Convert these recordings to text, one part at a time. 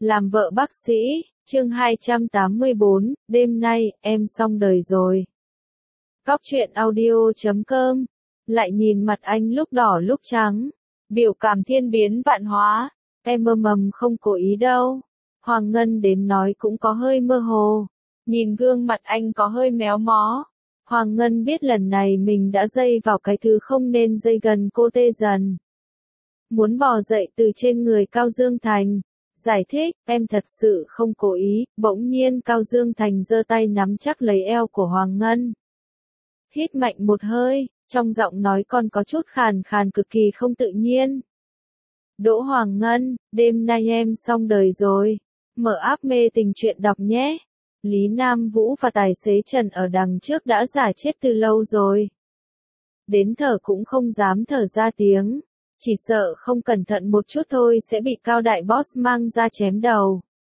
Làm vợ bác sĩ, chương 284, đêm nay, em xong đời rồi. Góc truyện audio.com, lại nhìn mặt anh lúc đỏ lúc trắng, biểu cảm thiên biến vạn hóa, em mầm không cố ý đâu. Hoàng Ngân đến nói cũng có hơi mơ hồ, nhìn gương mặt anh có hơi méo mó. Hoàng Ngân biết lần này mình đã dây vào cái thứ không nên dây gần cô tê dần. Muốn bò dậy từ trên người Cao Dương Thành. Giải thích, em thật sự không cố ý, bỗng nhiên Cao Dương Thành giơ tay nắm chắc lấy eo của Hoàng Ngân. Hít mạnh một hơi, trong giọng nói còn có chút khàn khàn cực kỳ không tự nhiên. Đỗ Hoàng Ngân, đêm nay em xong đời rồi. Mở app mê tình truyện đọc nhé. Lý Nam Vũ và tài xế Trần ở đằng trước đã giả chết từ lâu rồi. Đến thở cũng không dám thở ra tiếng. Chỉ sợ không cẩn thận một chút thôi sẽ bị Cao đại boss mang ra chém đầu.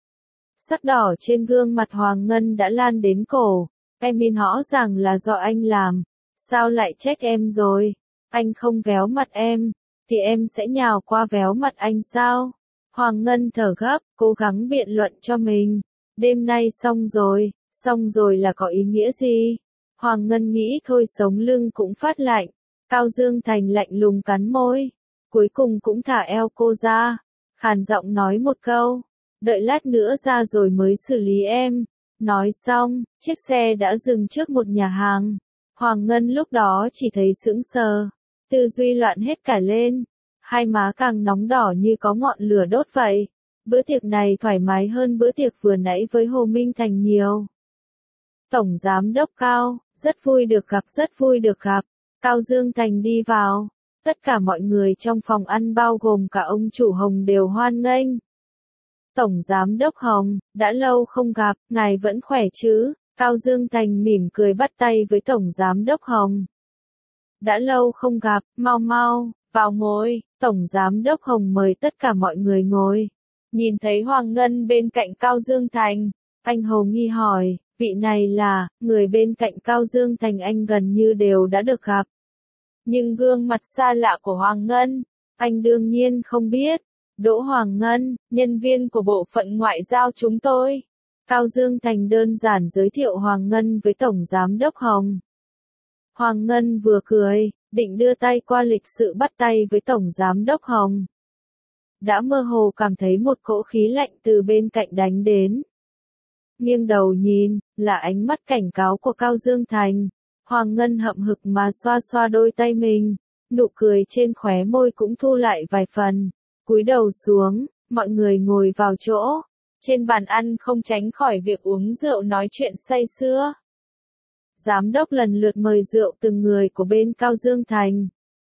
Sắc đỏ trên gương mặt Hoàng Ngân đã lan đến cổ. Em in rõ ràng là do anh làm. Sao lại trách em rồi? Anh không véo mặt em, thì em sẽ nhào qua véo mặt anh sao? Hoàng Ngân thở gấp, cố gắng biện luận cho mình. Đêm nay xong rồi là có ý nghĩa gì? Hoàng Ngân nghĩ thôi sống lưng cũng phát lạnh. Cao Dương Thành lạnh lùng cắn môi. Cuối cùng cũng thả eo cô ra, khàn giọng nói một câu, đợi lát nữa ra rồi mới xử lý em. Nói xong, chiếc xe đã dừng trước một nhà hàng. Hoàng Ngân lúc đó chỉ thấy sững sờ, tư duy loạn hết cả lên, hai má càng nóng đỏ như có ngọn lửa đốt vậy. Bữa tiệc này thoải mái hơn bữa tiệc vừa nãy với Hồ Minh Thành nhiều. Tổng Giám đốc Cao, rất vui được gặp. Cao Dương Thành đi vào. Tất cả mọi người trong phòng ăn bao gồm cả ông chủ Hồng đều hoan nghênh. Tổng Giám đốc Hồng, đã lâu không gặp, ngài vẫn khỏe chứ? Cao Dương Thành mỉm cười bắt tay với Tổng Giám đốc Hồng. Đã lâu không gặp, mau, vào ngồi. Tổng Giám đốc Hồng mời tất cả mọi người ngồi. Nhìn thấy Hoàng Ngân bên cạnh Cao Dương Thành, anh Hồng nghi hỏi, vị này là, người bên cạnh Cao Dương Thành anh gần như đều đã được gặp. Nhưng gương mặt xa lạ của Hoàng Ngân, anh đương nhiên không biết. Đỗ Hoàng Ngân, nhân viên của bộ phận ngoại giao chúng tôi. Cao Dương Thành đơn giản giới thiệu Hoàng Ngân với Tổng Giám đốc Hồng. Hoàng Ngân vừa cười, định đưa tay qua lịch sự bắt tay với Tổng Giám đốc Hồng. Đã mơ hồ cảm thấy một cỗ khí lạnh từ bên cạnh đánh đến. Nghiêng đầu nhìn, là ánh mắt cảnh cáo của Cao Dương Thành. Hoàng Ngân hậm hực mà xoa xoa đôi tay mình, nụ cười trên khóe môi cũng thu lại vài phần. Cúi đầu xuống, mọi người ngồi vào chỗ. Trên bàn ăn không tránh khỏi việc uống rượu nói chuyện say sưa. Giám đốc lần lượt mời rượu từng người của bên Cao Dương Thành.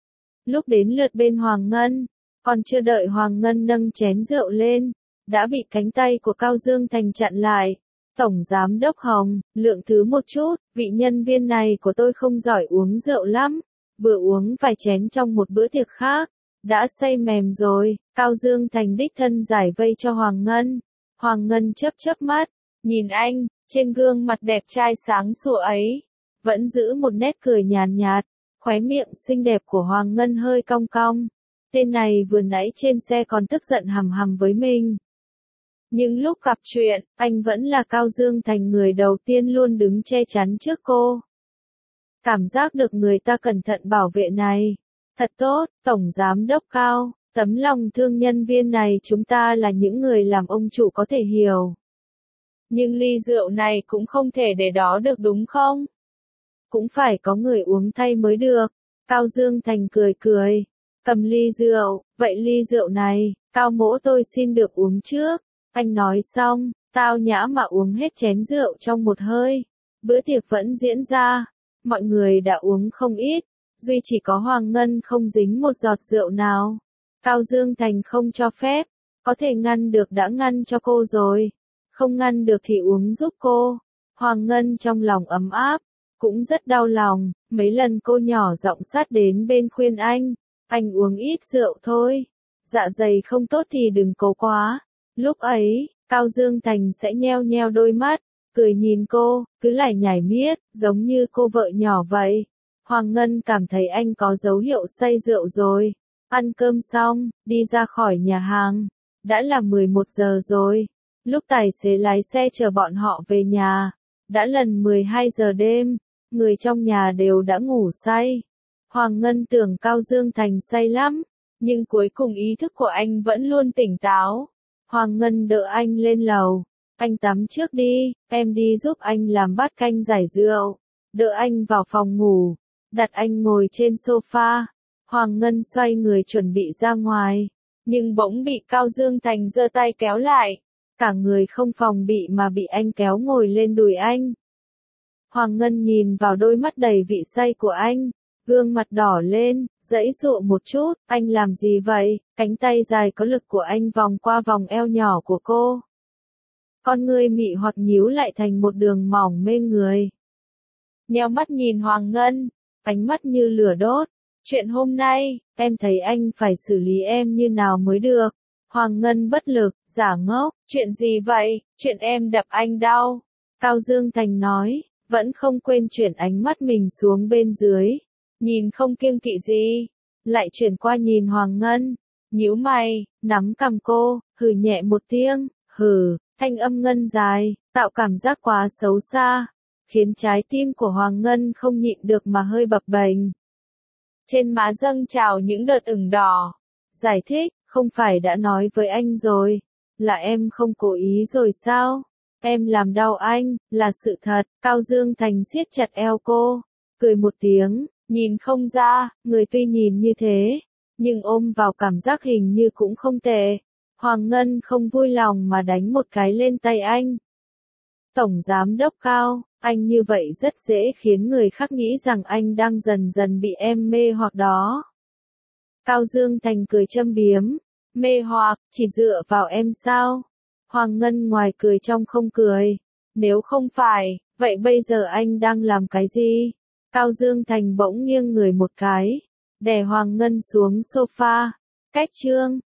Lúc đến lượt bên Hoàng Ngân, còn chưa đợi Hoàng Ngân nâng chén rượu lên, đã bị cánh tay của Cao Dương Thành chặn lại. Tổng Giám đốc Hồng, lượng thứ một chút, vị nhân viên này của tôi không giỏi uống rượu lắm, vừa uống vài chén trong một bữa tiệc khác, đã say mềm rồi. Cao Dương Thành đích thân giải vây cho Hoàng Ngân. Hoàng Ngân chớp mắt, nhìn anh, trên gương mặt đẹp trai sáng sủa ấy, vẫn giữ một nét cười nhàn nhạt, khóe miệng xinh đẹp của Hoàng Ngân hơi cong cong. Tên này vừa nãy trên xe còn tức giận hằm với mình. Nhưng lúc gặp chuyện, anh vẫn là Cao Dương Thành người đầu tiên luôn đứng che chắn trước cô. Cảm giác được người ta cẩn thận bảo vệ này. Thật tốt, Tổng Giám đốc Cao, tấm lòng thương nhân viên này chúng ta là những người làm ông chủ có thể hiểu. Nhưng ly rượu này cũng không thể để đó được đúng không? Cũng phải có người uống thay mới được. Cao Dương Thành cười, cầm ly rượu, vậy ly rượu này, Cao mỗ tôi xin được uống trước. Anh nói xong, tao nhã mà uống hết chén rượu trong một hơi. Bữa tiệc vẫn diễn ra, mọi người đã uống không ít, duy chỉ có Hoàng Ngân không dính một giọt rượu nào. Cao Dương Thành không cho phép, có thể ngăn được đã ngăn cho cô rồi, không ngăn được thì uống giúp cô. Hoàng Ngân trong lòng ấm áp, cũng rất đau lòng, mấy lần cô nhỏ giọng sát đến bên khuyên anh uống ít rượu thôi, dạ dày không tốt thì đừng cố quá. Lúc ấy, Cao Dương Thành sẽ nheo nheo đôi mắt, cười nhìn cô, cứ lải nhải miết, giống như cô vợ nhỏ vậy. Hoàng Ngân cảm thấy anh có dấu hiệu say rượu rồi. Ăn cơm xong, đi ra khỏi nhà hàng. Đã là 11 giờ rồi. Lúc tài xế lái xe chở bọn họ về nhà, đã lần 12 giờ đêm, người trong nhà đều đã ngủ say. Hoàng Ngân tưởng Cao Dương Thành say lắm, nhưng cuối cùng ý thức của anh vẫn luôn tỉnh táo. Hoàng Ngân đỡ anh lên lầu. Anh tắm trước đi, em đi giúp anh làm bát canh giải rượu. Đỡ anh vào phòng ngủ, đặt anh ngồi trên sofa. Hoàng Ngân xoay người chuẩn bị ra ngoài, nhưng bỗng bị Cao Dương Thành giơ tay kéo lại. Cả người không phòng bị mà bị anh kéo ngồi lên đùi anh. Hoàng Ngân nhìn vào đôi mắt đầy vị say của anh, gương mặt đỏ lên, giãy giụa một chút. Anh làm gì vậy? Cánh tay dài có lực của anh vòng qua vòng eo nhỏ của cô. Con ngươi mị hoặc nhíu lại thành một đường mỏng mê người. Nheo mắt nhìn Hoàng Ngân, ánh mắt như lửa đốt. Chuyện hôm nay, em thấy anh phải xử lý em như nào mới được. Hoàng Ngân bất lực, giả ngốc. Chuyện gì vậy? Chuyện em đập anh đau. Cao Dương Thành nói, vẫn không quên chuyển ánh mắt mình xuống bên dưới. Nhìn không kiêng kỵ gì. Lại chuyển qua nhìn Hoàng Ngân. Nhíu mày, nắm cằm cô, hừ nhẹ một tiếng. Hừ, thanh âm Ngân dài, tạo cảm giác quá xấu xa, khiến trái tim của Hoàng Ngân không nhịn được mà hơi bập bềnh. Trên má dâng trào những đợt ửng đỏ. Giải thích, không phải đã nói với anh rồi, là em không cố ý rồi sao? Em làm đau anh, là sự thật. Cao Dương Thành siết chặt eo cô, cười một tiếng, nhìn không ra, người tuy nhìn như thế, nhưng ôm vào cảm giác hình như cũng không tệ. Hoàng Ngân không vui lòng mà đánh một cái lên tay anh. Tổng giám đốc Cao, anh như vậy rất dễ khiến người khác nghĩ rằng anh đang dần dần bị em mê hoặc đó. Cao Dương Thành cười châm biếm, mê hoặc, chỉ dựa vào em sao? Hoàng Ngân ngoài cười trong không cười. Nếu không phải, vậy bây giờ anh đang làm cái gì? Cao Dương Thành bỗng nghiêng người một cái, đè Hoàng Ngân xuống sofa. Cách chương